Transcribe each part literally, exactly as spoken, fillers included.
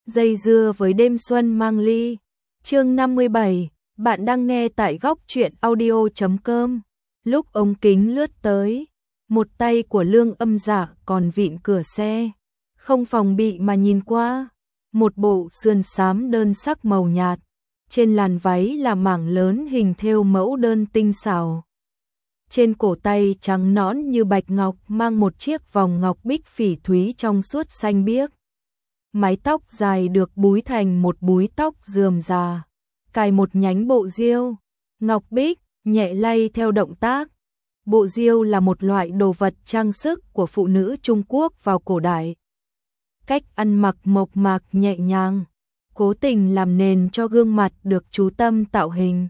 Dây dưa với đêm xuân mang ly. Chương năm mươi bảy, bạn đang nghe tại góc truyện audio chấm com. Lúc ống kính lướt tới, một tay của Lương Âm Dạ còn vịn cửa xe, không phòng bị mà nhìn qua, một bộ sườn xám đơn sắc màu nhạt, trên làn váy là mảng lớn hình thêu mẫu đơn tinh xảo. Trên cổ tay trắng nõn như bạch ngọc mang một chiếc vòng ngọc bích phỉ thúy trong suốt xanh biếc. Mái tóc dài được búi thành một búi tóc rườm rà, cài một nhánh bộ diêu, ngọc bích, nhẹ lay theo động tác. Bộ diêu là một loại đồ vật trang sức của phụ nữ Trung Quốc vào cổ đại. Cách ăn mặc mộc mạc nhẹ nhàng, cố tình làm nền cho gương mặt được chú tâm tạo hình.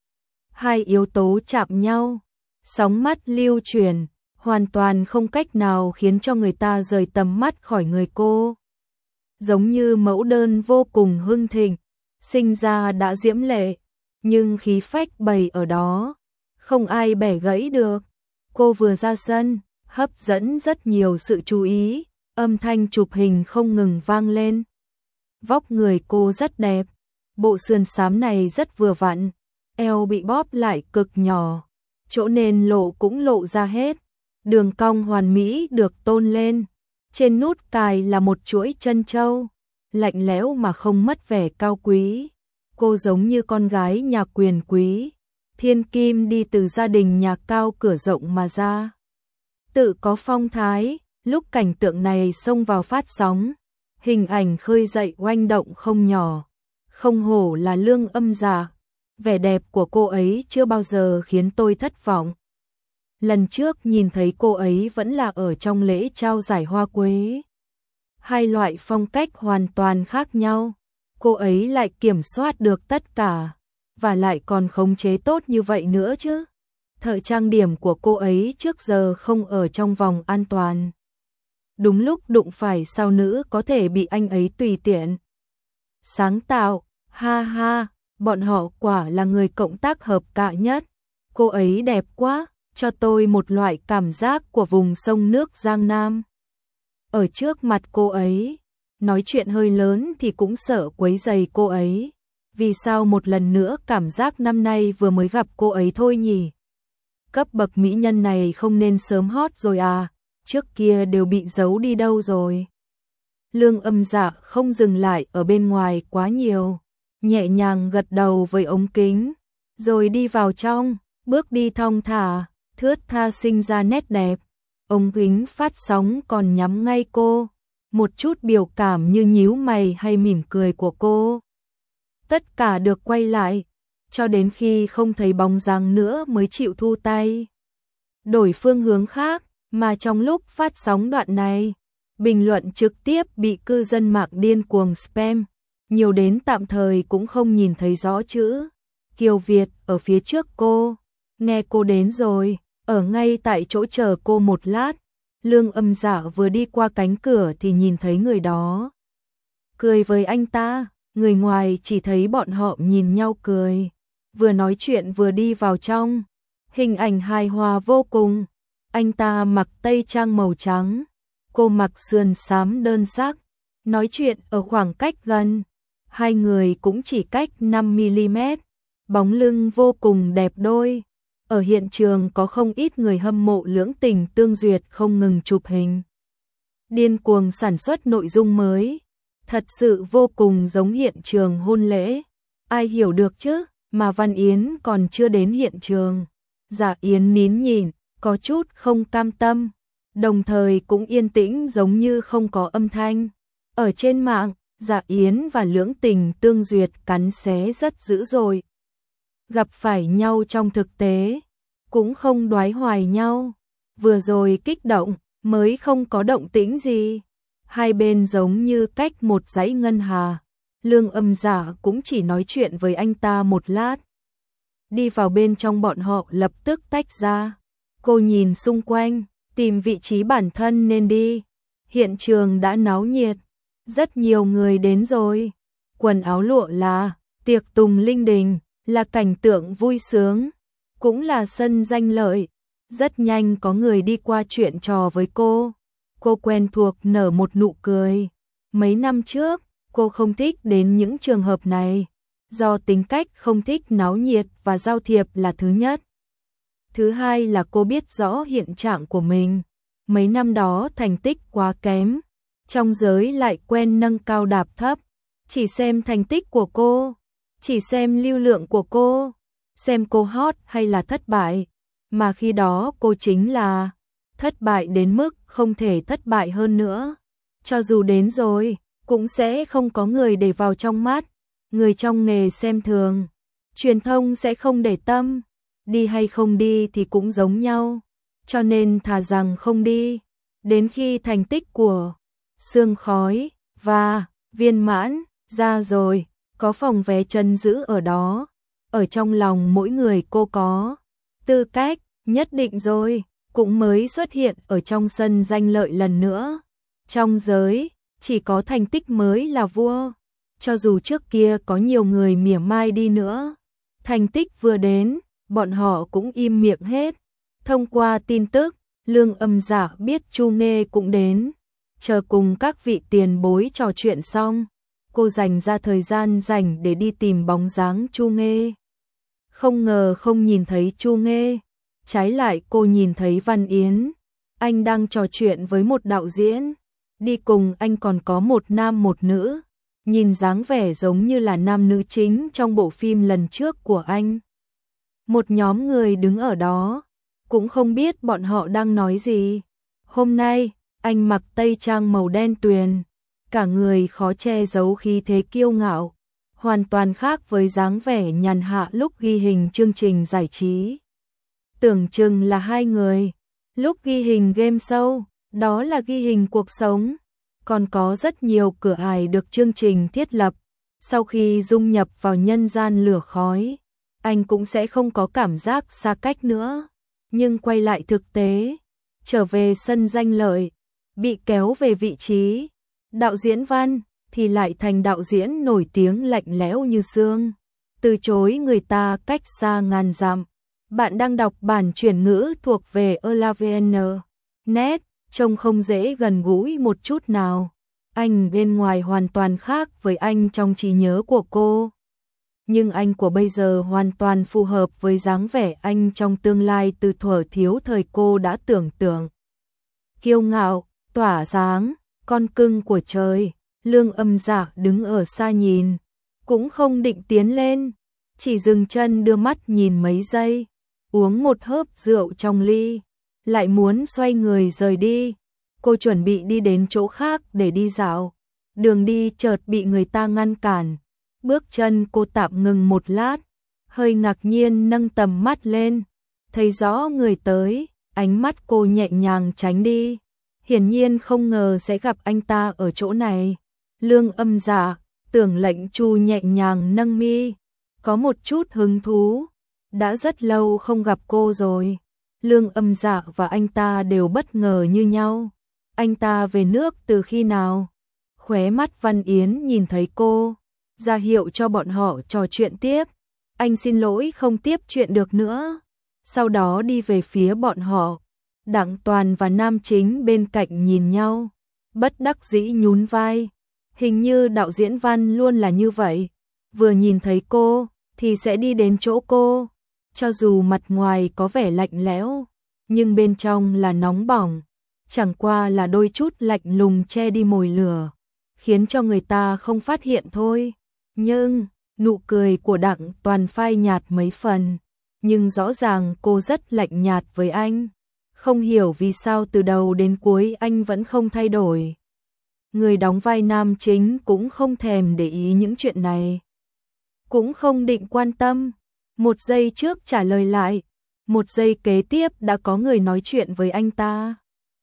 Hai yếu tố chạm nhau, sóng mắt lưu chuyển, hoàn toàn không cách nào khiến cho người ta rời tầm mắt khỏi người cô. Giống như mẫu đơn vô cùng hưng thịnh, sinh ra đã diễm lệ, nhưng khí phách bày ở đó, không ai bẻ gãy được. Cô vừa ra sân, hấp dẫn rất nhiều sự chú ý, âm thanh chụp hình không ngừng vang lên. Vóc người cô rất đẹp, bộ sườn xám này rất vừa vặn, eo bị bóp lại cực nhỏ, chỗ nền lộ cũng lộ ra hết, đường cong hoàn mỹ được tôn lên. Trên nút cài là một chuỗi chân châu, lạnh lẽo mà không mất vẻ cao quý. Cô giống như con gái nhà quyền quý, thiên kim đi từ gia đình nhà cao cửa rộng mà ra. Tự có phong thái, lúc cảnh tượng này xông vào phát sóng, hình ảnh khơi dậy oanh động không nhỏ. Không hổ là Lương Âm Dạ, vẻ đẹp của cô ấy chưa bao giờ khiến tôi thất vọng. Lần trước nhìn thấy cô ấy vẫn là ở trong lễ trao giải hoa quế. Hai loại phong cách hoàn toàn khác nhau, cô ấy lại kiểm soát được tất cả, và lại còn khống chế tốt như vậy nữa chứ. Thợ trang điểm của cô ấy trước giờ không ở trong vòng an toàn. Đúng lúc đụng phải sao nữ có thể bị anh ấy tùy tiện sáng tạo, ha ha, bọn họ quả là người cộng tác hợp cạ nhất. Cô ấy đẹp quá, cho tôi một loại cảm giác của vùng sông nước Giang Nam. Ở trước mặt cô ấy, nói chuyện hơi lớn thì cũng sợ quấy rầy cô ấy. Vì sao một lần nữa cảm giác năm nay vừa mới gặp cô ấy thôi nhỉ? Cấp bậc mỹ nhân này không nên sớm hot rồi à, trước kia đều bị giấu đi đâu rồi? Lương Âm Dạ không dừng lại ở bên ngoài quá nhiều, nhẹ nhàng gật đầu với ống kính, rồi đi vào trong, bước đi thong thả, thướt tha sinh ra nét đẹp. Ống kính phát sóng còn nhắm ngay cô, một chút biểu cảm như nhíu mày hay mỉm cười của cô. Tất cả được quay lại, cho đến khi không thấy bóng dáng nữa mới chịu thu tay. Đổi phương hướng khác, mà trong lúc phát sóng đoạn này, bình luận trực tiếp bị cư dân mạng điên cuồng spam, nhiều đến tạm thời cũng không nhìn thấy rõ chữ Kiều Việt ở phía trước cô. Nghe cô đến rồi, ở ngay tại chỗ chờ cô một lát. Lương Âm Dạ vừa đi qua cánh cửa thì nhìn thấy người đó, cười với anh ta. Người ngoài chỉ thấy bọn họ nhìn nhau cười, vừa nói chuyện vừa đi vào trong. Hình ảnh hài hòa vô cùng. Anh ta mặc tây trang màu trắng, cô mặc sườn xám đơn sắc, nói chuyện ở khoảng cách gần. Hai người cũng chỉ cách năm mi li mét, bóng lưng vô cùng đẹp đôi. Ở hiện trường có không ít người hâm mộ lưỡng tình tương duyệt không ngừng chụp hình, điên cuồng sản xuất nội dung mới. Thật sự vô cùng giống hiện trường hôn lễ. Ai hiểu được chứ, mà Văn Yến còn chưa đến hiện trường. Dạ Yến nín nhìn, có chút không cam tâm, đồng thời cũng yên tĩnh giống như không có âm thanh. Ở trên mạng, Dạ Yến và lưỡng tình tương duyệt cắn xé rất dữ dội. Gặp phải nhau trong thực tế, cũng không đoái hoài nhau. Vừa rồi kích động, mới không có động tĩnh gì. Hai bên giống như cách một dãy ngân hà. Lương Âm Dạ cũng chỉ nói chuyện với anh ta một lát. Đi vào bên trong bọn họ lập tức tách ra. Cô nhìn xung quanh, tìm vị trí bản thân nên đi. Hiện trường đã náo nhiệt, rất nhiều người đến rồi. Quần áo lụa là, tiệc tùng linh đình, là cảnh tượng vui sướng, cũng là sân danh lợi. Rất nhanh có người đi qua chuyện trò với cô. Cô quen thuộc nở một nụ cười. Mấy năm trước, Cô không thích đến những trường hợp này, do tính cách không thích náo nhiệt và giao thiệp là thứ nhất. Thứ hai là cô biết rõ hiện trạng của mình. Mấy năm đó thành tích quá kém, trong giới lại quen nâng cao đạp thấp, chỉ xem thành tích của cô, chỉ xem lưu lượng của cô, xem cô hot hay là thất bại, mà khi đó cô chính là thất bại đến mức không thể thất bại hơn nữa. Cho dù đến rồi, cũng sẽ không có người để vào trong mắt, người trong nghề xem thường, truyền thông sẽ không để tâm, đi hay không đi thì cũng giống nhau, cho nên thà rằng không đi. Đến khi thành tích của Sương Khói và Viên Mãn ra rồi, có phòng vé chân giữ ở đó, ở trong lòng mỗi người cô có tư cách nhất định rồi, cũng mới xuất hiện ở trong sân danh lợi lần nữa. Trong giới, chỉ có thành tích mới là vua, cho dù trước kia có nhiều người mỉa mai đi nữa, thành tích vừa đến, bọn họ cũng im miệng hết. Thông qua tin tức, Lương Âm Dạ biết Chu Nghê cũng đến, chờ cùng các vị tiền bối trò chuyện xong, cô dành ra thời gian rảnh để đi tìm bóng dáng Chu Nghê. Không ngờ không nhìn thấy Chu Nghê, trái lại cô nhìn thấy Văn Yến, anh đang trò chuyện với một đạo diễn, đi cùng anh còn có một nam một nữ, nhìn dáng vẻ giống như là nam nữ chính trong bộ phim lần trước của anh. Một nhóm người đứng ở đó, cũng không biết bọn họ đang nói gì. Hôm nay, anh mặc tây trang màu đen tuyền, cả người khó che giấu khí thế kiêu ngạo, hoàn toàn khác với dáng vẻ nhàn hạ lúc ghi hình chương trình giải trí. Tưởng chừng là hai người, lúc ghi hình game show, đó là ghi hình cuộc sống, còn có rất nhiều cửa ải được chương trình thiết lập. Sau khi dung nhập vào nhân gian lửa khói, anh cũng sẽ không có cảm giác xa cách nữa. Nhưng quay lại thực tế, trở về sân danh lợi, bị kéo về vị trí đạo diễn Văn, thì lại thành đạo diễn nổi tiếng lạnh lẽo như xương, từ chối người ta cách xa ngàn dặm. Bạn đang đọc bản chuyển ngữ thuộc về Elavn net, trông không dễ gần gũi một chút nào. Anh bên ngoài hoàn toàn khác với anh trong trí nhớ của cô, nhưng anh của bây giờ hoàn toàn phù hợp với dáng vẻ anh trong tương lai từ thuở thiếu thời cô đã tưởng tượng. Kiêu ngạo, tỏa sáng, con cưng của trời. Lương Âm Dạ đứng ở xa nhìn, cũng không định tiến lên, chỉ dừng chân đưa mắt nhìn mấy giây, uống một hớp rượu trong ly, lại muốn xoay người rời đi. Cô chuẩn bị đi đến chỗ khác để đi dạo, đường đi chợt bị người ta ngăn cản. Bước chân cô tạm ngừng một lát, hơi ngạc nhiên nâng tầm mắt lên, thấy rõ người tới, ánh mắt cô nhẹ nhàng tránh đi, hiển nhiên không ngờ sẽ gặp anh ta ở chỗ này. Lương Âm Dạ, Tưởng Lệnh Chu nhẹ nhàng nâng mi, có một chút hứng thú, đã rất lâu không gặp cô rồi. Lương Âm Dạ và anh ta đều bất ngờ như nhau. Anh ta về nước từ khi nào? Khóe mắt Văn Yến nhìn thấy cô, ra hiệu cho bọn họ trò chuyện tiếp. Anh xin lỗi không tiếp chuyện được nữa. Sau đó đi về phía bọn họ. Đặng Toàn và nam chính bên cạnh nhìn nhau, bất đắc dĩ nhún vai. Hình như đạo diễn Văn luôn là như vậy, vừa nhìn thấy cô thì sẽ đi đến chỗ cô, cho dù mặt ngoài có vẻ lạnh lẽo, nhưng bên trong là nóng bỏng, chẳng qua là đôi chút lạnh lùng che đi mồi lửa, khiến cho người ta không phát hiện thôi. Nhưng nụ cười của Đặng Toàn phai nhạt mấy phần, nhưng rõ ràng cô rất lạnh nhạt với anh, không hiểu vì sao từ đầu đến cuối anh vẫn không thay đổi. Người đóng vai nam chính cũng không thèm để ý những chuyện này, cũng không định quan tâm. Một giây trước trả lời lại, một giây kế tiếp đã có người nói chuyện với anh ta.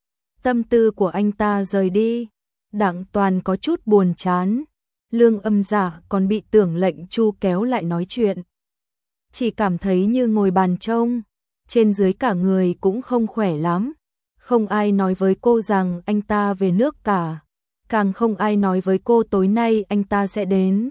Tâm tư của anh ta rời đi, Đặng Toàn có chút buồn chán. Lương Âm Dạ còn bị Tưởng Lệnh Chu kéo lại nói chuyện, chỉ cảm thấy như ngồi bàn trông, trên dưới cả người cũng không khỏe lắm. Không ai nói với cô rằng anh ta về nước cả, càng không ai nói với cô tối nay anh ta sẽ đến.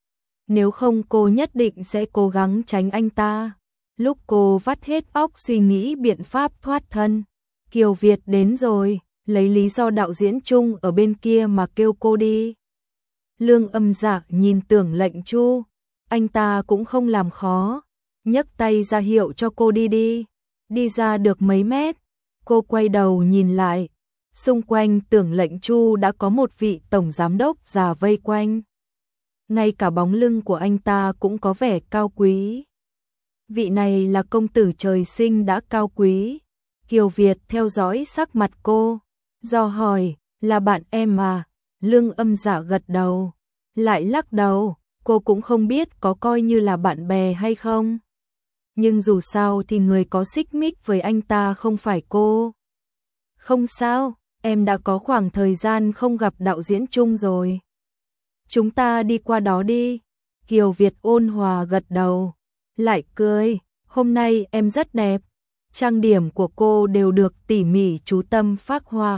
Nếu không cô nhất định sẽ cố gắng tránh anh ta. Lúc cô vắt hết óc suy nghĩ biện pháp thoát thân, Kiều Việt đến rồi, lấy lý do đạo diễn chung ở bên kia mà kêu cô đi. Lương Âm Dạ nhìn Tưởng Lệnh Chu, anh ta cũng không làm khó, nhấc tay ra hiệu cho cô đi đi. Đi ra được mấy mét, cô quay đầu nhìn lại, xung quanh Tưởng Lệnh Chu đã có một vị tổng giám đốc già vây quanh. Ngay cả bóng lưng của anh ta cũng có vẻ cao quý. Vị này là công tử trời sinh đã cao quý. Kiều Việt theo dõi sắc mặt cô, dò hỏi, là bạn em à? Lương Âm Dạ gật đầu, lại lắc đầu, cô cũng không biết có coi như là bạn bè hay không. Nhưng dù sao thì người có xích mích với anh ta không phải cô. Không sao, em đã có khoảng thời gian không gặp đạo diễn Trung rồi. Chúng ta đi qua đó đi. Kiều Việt ôn hòa gật đầu, lại cười, hôm nay em rất đẹp. Trang điểm của cô đều được tỉ mỉ chú tâm phác họa.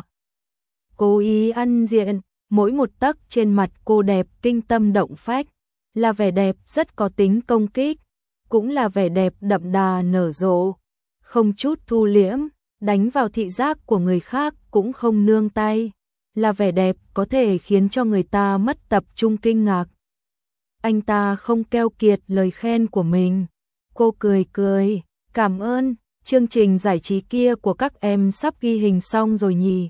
Cố ý ăn diện, mỗi một tấc trên mặt cô đẹp kinh tâm động phách, là vẻ đẹp rất có tính công kích, cũng là vẻ đẹp đậm đà nở rộ, không chút thu liễm, đánh vào thị giác của người khác cũng không nương tay, là vẻ đẹp có thể khiến cho người ta mất tập trung kinh ngạc. Anh ta không keo kiệt lời khen của mình, cô cười cười, cảm ơn. Chương trình giải trí kia của các em sắp ghi hình xong rồi nhỉ?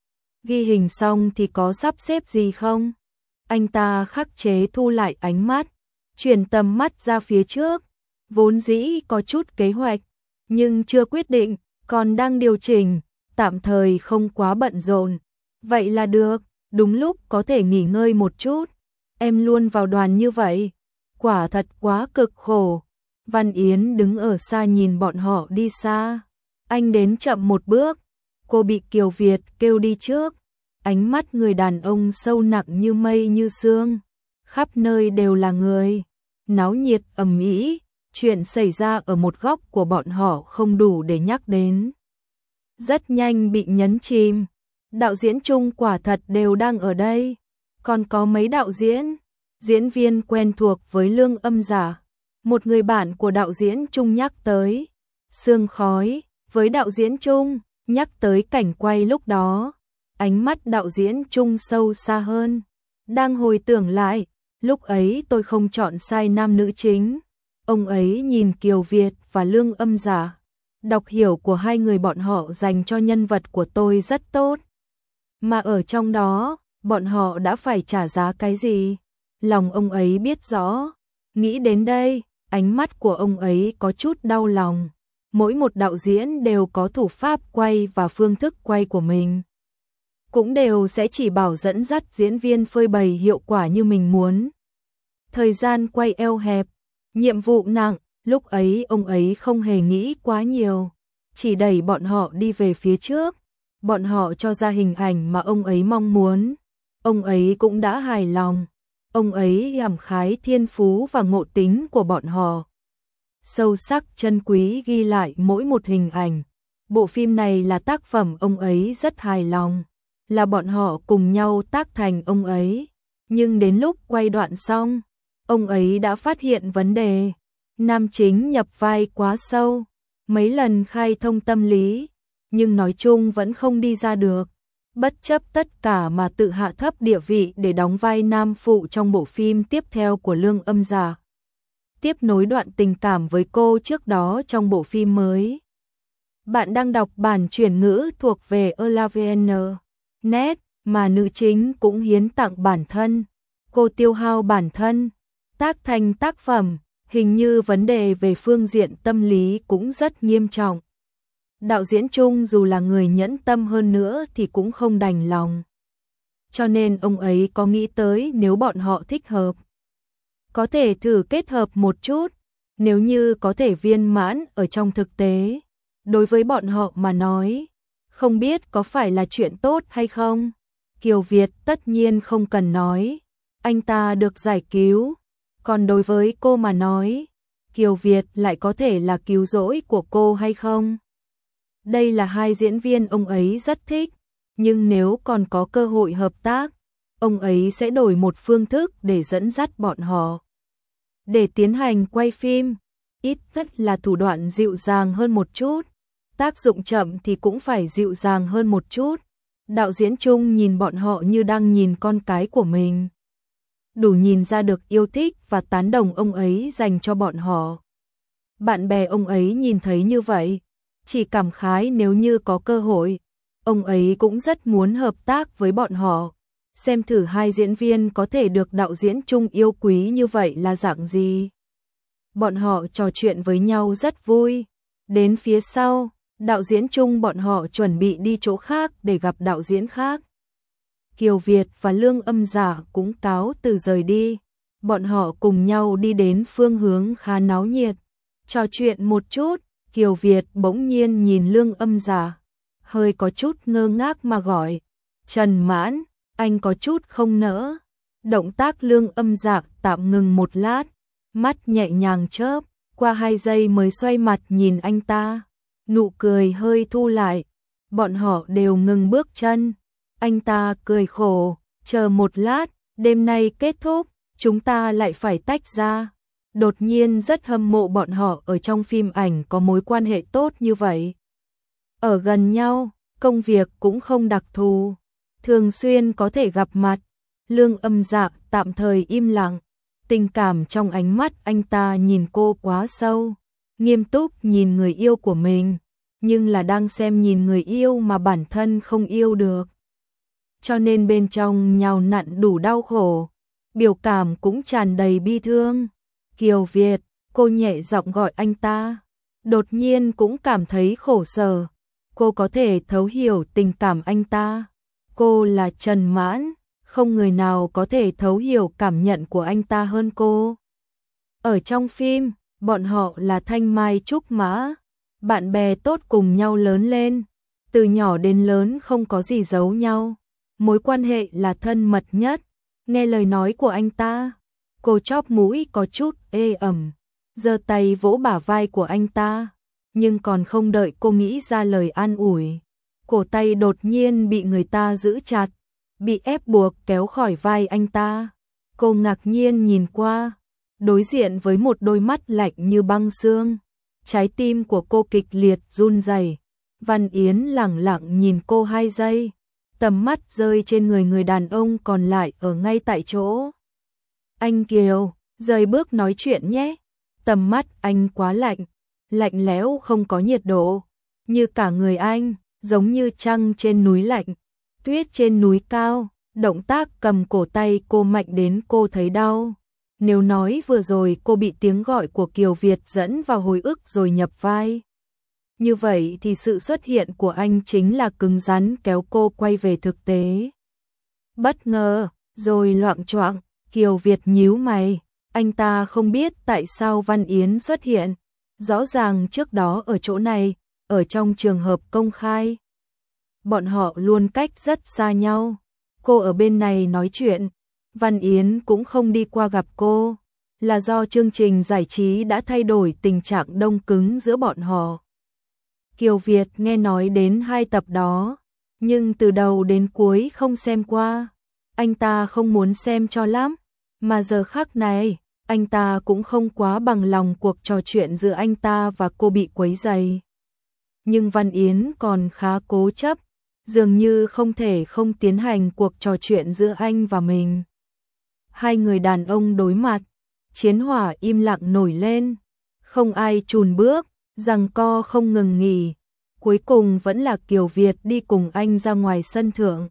Ghi hình xong thì có sắp xếp gì không? Anh ta khắc chế thu lại ánh mắt, chuyển tầm mắt ra phía trước, vốn dĩ có chút kế hoạch, nhưng chưa quyết định, còn đang điều chỉnh, tạm thời không quá bận rộn. Vậy là được, đúng lúc có thể nghỉ ngơi một chút. Em luôn vào đoàn như vậy, quả thật quá cực khổ. Văn Yến đứng ở xa nhìn bọn họ đi xa. Anh đến chậm một bước, cô bị Kiều Việt kêu đi trước. Ánh mắt người đàn ông sâu nặng như mây như sương, khắp nơi đều là người, náo nhiệt ầm ĩ, chuyện xảy ra ở một góc của bọn họ không đủ để nhắc đến. Rất nhanh bị nhấn chìm, đạo diễn Trung quả thật đều đang ở đây, còn có mấy đạo diễn, diễn viên quen thuộc với Lương Âm Dạ. Một người bạn của đạo diễn Trung nhắc tới sương khói, với đạo diễn Trung, nhắc tới cảnh quay lúc đó. Ánh mắt đạo diễn Trung sâu xa hơn, đang hồi tưởng lại, lúc ấy tôi không chọn sai nam nữ chính. Ông ấy nhìn Kiều Việt và Lương Âm Dạ, đọc hiểu của hai người bọn họ dành cho nhân vật của tôi rất tốt. Mà ở trong đó, bọn họ đã phải trả giá cái gì? Lòng ông ấy biết rõ. Nghĩ đến đây, ánh mắt của ông ấy có chút đau lòng. Mỗi một đạo diễn đều có thủ pháp quay và phương thức quay của mình, cũng đều sẽ chỉ bảo dẫn dắt diễn viên phơi bày hiệu quả như mình muốn. Thời gian quay eo hẹp, nhiệm vụ nặng, lúc ấy ông ấy không hề nghĩ quá nhiều, chỉ đẩy bọn họ đi về phía trước. Bọn họ cho ra hình ảnh mà ông ấy mong muốn, ông ấy cũng đã hài lòng. Ông ấy cảm khái thiên phú và ngộ tính của bọn họ, sâu sắc chân quý ghi lại mỗi một hình ảnh. Bộ phim này là tác phẩm ông ấy rất hài lòng, là bọn họ cùng nhau tác thành ông ấy. Nhưng đến lúc quay đoạn xong, ông ấy đã phát hiện vấn đề. Nam chính nhập vai quá sâu, mấy lần khai thông tâm lý, nhưng nói chung vẫn không đi ra được. Bất chấp tất cả mà tự hạ thấp địa vị để đóng vai nam phụ trong bộ phim tiếp theo của Lương Âm Dạ, tiếp nối đoạn tình cảm với cô trước đó trong bộ phim mới. Bạn đang đọc bản chuyển ngữ thuộc về Elavn net mà nữ chính cũng hiến tặng bản thân. Cô tiêu hao bản thân, tác thành tác phẩm, hình như vấn đề về phương diện tâm lý cũng rất nghiêm trọng. Đạo diễn Trung dù là người nhẫn tâm hơn nữa thì cũng không đành lòng. Cho nên ông ấy có nghĩ tới nếu bọn họ thích hợp, có thể thử kết hợp một chút, nếu như có thể viên mãn ở trong thực tế. Đối với bọn họ mà nói, không biết có phải là chuyện tốt hay không. Kiều Việt tất nhiên không cần nói, anh ta được giải cứu. Còn đối với cô mà nói, Kiều Việt lại có thể là cứu rỗi của cô hay không? Đây là hai diễn viên ông ấy rất thích, nhưng nếu còn có cơ hội hợp tác, ông ấy sẽ đổi một phương thức để dẫn dắt bọn họ. Để tiến hành quay phim, ít nhất là thủ đoạn dịu dàng hơn một chút, tác dụng chậm thì cũng phải dịu dàng hơn một chút. Đạo diễn Trung nhìn bọn họ như đang nhìn con cái của mình. đủ nhìn ra được yêu thích và tán đồng ông ấy dành cho bọn họ. Bạn bè ông ấy nhìn thấy như vậy, chỉ cảm khái nếu như có cơ hội, ông ấy cũng rất muốn hợp tác với bọn họ, xem thử hai diễn viên có thể được đạo diễn chung yêu quý như vậy là dạng gì. Bọn họ trò chuyện với nhau rất vui. Đến phía sau, đạo diễn chung bọn họ chuẩn bị đi chỗ khác để gặp đạo diễn khác. Kiều Việt và Lương Âm Dạ cũng cáo từ rời đi. Bọn họ cùng nhau đi đến phương hướng khá náo nhiệt. Trò chuyện một chút, Kiều Việt bỗng nhiên nhìn Lương Âm Dạ, hơi có chút ngơ ngác mà gọi, Trần Mãn, anh có chút không nỡ. Động tác Lương Âm Dạ tạm ngừng một lát, mắt nhẹ nhàng chớp, qua hai giây mới xoay mặt nhìn anh ta. Nụ cười hơi thu lại, bọn họ đều ngừng bước chân. Anh ta cười khổ, chờ một lát, đêm nay kết thúc, chúng ta lại phải tách ra. Đột nhiên rất hâm mộ bọn họ ở trong phim ảnh có mối quan hệ tốt như vậy. Ở gần nhau, công việc cũng không đặc thù, thường xuyên có thể gặp mặt. Lương Âm Dạ tạm thời im lặng, tình cảm trong ánh mắt anh ta nhìn cô quá sâu, nghiêm túc nhìn người yêu của mình, nhưng là đang xem nhìn người yêu mà bản thân không yêu được. Cho nên bên trong nhào nặn đủ đau khổ, biểu cảm cũng tràn đầy bi thương. Kiều Việt, cô nhẹ giọng gọi anh ta, đột nhiên cũng cảm thấy khổ sở. Cô có thể thấu hiểu tình cảm anh ta. Cô là Trần Mãn, không người nào có thể thấu hiểu cảm nhận của anh ta hơn cô. Ở trong phim, bọn họ là thanh mai trúc mã, bạn bè tốt cùng nhau lớn lên, từ nhỏ đến lớn không có gì giấu nhau, mối quan hệ là thân mật nhất. Nghe lời nói của anh ta, cô chóp mũi có chút ê ẩm, giơ tay vỗ bả vai của anh ta, nhưng còn không đợi cô nghĩ ra lời an ủi, cổ tay đột nhiên bị người ta giữ chặt, bị ép buộc kéo khỏi vai anh ta. Cô ngạc nhiên nhìn qua, đối diện với một đôi mắt lạnh như băng xương. Trái tim của cô kịch liệt run rẩy. Văn Yến lẳng lặng nhìn cô hai giây, tầm mắt rơi trên người người đàn ông còn lại ở ngay tại chỗ. Anh Kiều, rời bước nói chuyện nhé. Tầm mắt anh quá lạnh, lạnh lẽo không có nhiệt độ, như cả người anh, giống như trăng trên núi lạnh, tuyết trên núi cao. Động tác cầm cổ tay cô mạnh đến cô thấy đau. Nếu nói vừa rồi cô bị tiếng gọi của Kiều Việt dẫn vào hồi ức rồi nhập vai, như vậy thì sự xuất hiện của anh chính là cứng rắn kéo cô quay về thực tế. Bất ngờ, rồi loạng choạng, Kiều Việt nhíu mày, anh ta không biết tại sao Văn Yến xuất hiện, rõ ràng trước đó ở chỗ này, ở trong trường hợp công khai. Bọn họ luôn cách rất xa nhau, cô ở bên này nói chuyện, Văn Yến cũng không đi qua gặp cô, là do chương trình giải trí đã thay đổi tình trạng đông cứng giữa bọn họ. Kiều Việt nghe nói đến hai tập đó, nhưng từ đầu đến cuối không xem qua. Anh ta không muốn xem cho lắm, mà giờ khắc này, anh ta cũng không quá bằng lòng cuộc trò chuyện giữa anh ta và cô bị quấy rầy. Nhưng Văn Yến còn khá cố chấp, dường như không thể không tiến hành cuộc trò chuyện giữa anh và mình. Hai người đàn ông đối mặt, chiến hỏa im lặng nổi lên, không ai chùn bước, giằng co không ngừng nghỉ, cuối cùng vẫn là Kiều Việt đi cùng anh ra ngoài sân thượng.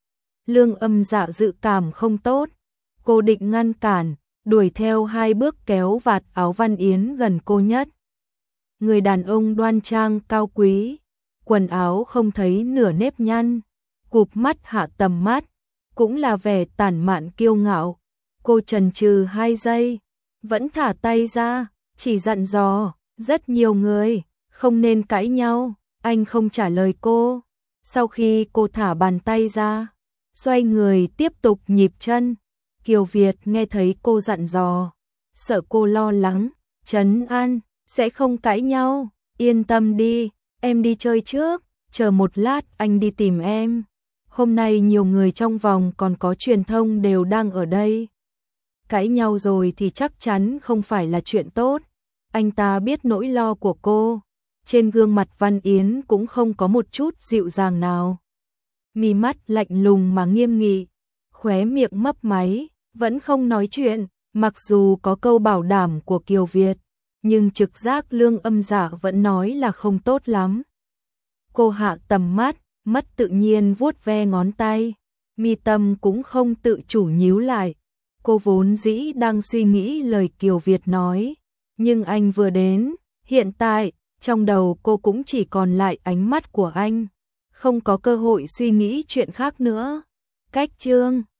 Lương Âm Dạ dự cảm không tốt, cô định ngăn cản, đuổi theo hai bước kéo vạt áo Văn Yến gần cô nhất. Người đàn ông đoan trang cao quý, quần áo không thấy nửa nếp nhăn, cụp mắt hạ tầm mắt, cũng là vẻ tản mạn kiêu ngạo. Cô chần chừ hai giây, vẫn thả tay ra, chỉ dặn dò, rất nhiều người, không nên cãi nhau. Anh không trả lời cô. Sau khi cô thả bàn tay ra, xoay người tiếp tục nhịp chân. Kiều Việt nghe thấy cô dặn dò, sợ cô lo lắng, trấn an, sẽ không cãi nhau, yên tâm đi, em đi chơi trước, chờ một lát anh đi tìm em. Hôm nay nhiều người trong vòng còn có truyền thông đều đang ở đây. Cãi nhau rồi thì chắc chắn không phải là chuyện tốt. Anh ta biết nỗi lo của cô. Trên gương mặt Văn Yến cũng không có một chút dịu dàng nào. Mí mắt lạnh lùng mà nghiêm nghị, khóe miệng mấp máy, vẫn không nói chuyện, mặc dù có câu bảo đảm của Kiều Việt, nhưng trực giác Lương Âm Dạ vẫn nói là không tốt lắm. Cô hạ tầm mắt, mất tự nhiên vuốt ve ngón tay, mi tâm cũng không tự chủ nhíu lại. Cô vốn dĩ đang suy nghĩ lời Kiều Việt nói, nhưng anh vừa đến, hiện tại, trong đầu cô cũng chỉ còn lại ánh mắt của anh, không có cơ hội suy nghĩ chuyện khác nữa. Cách chương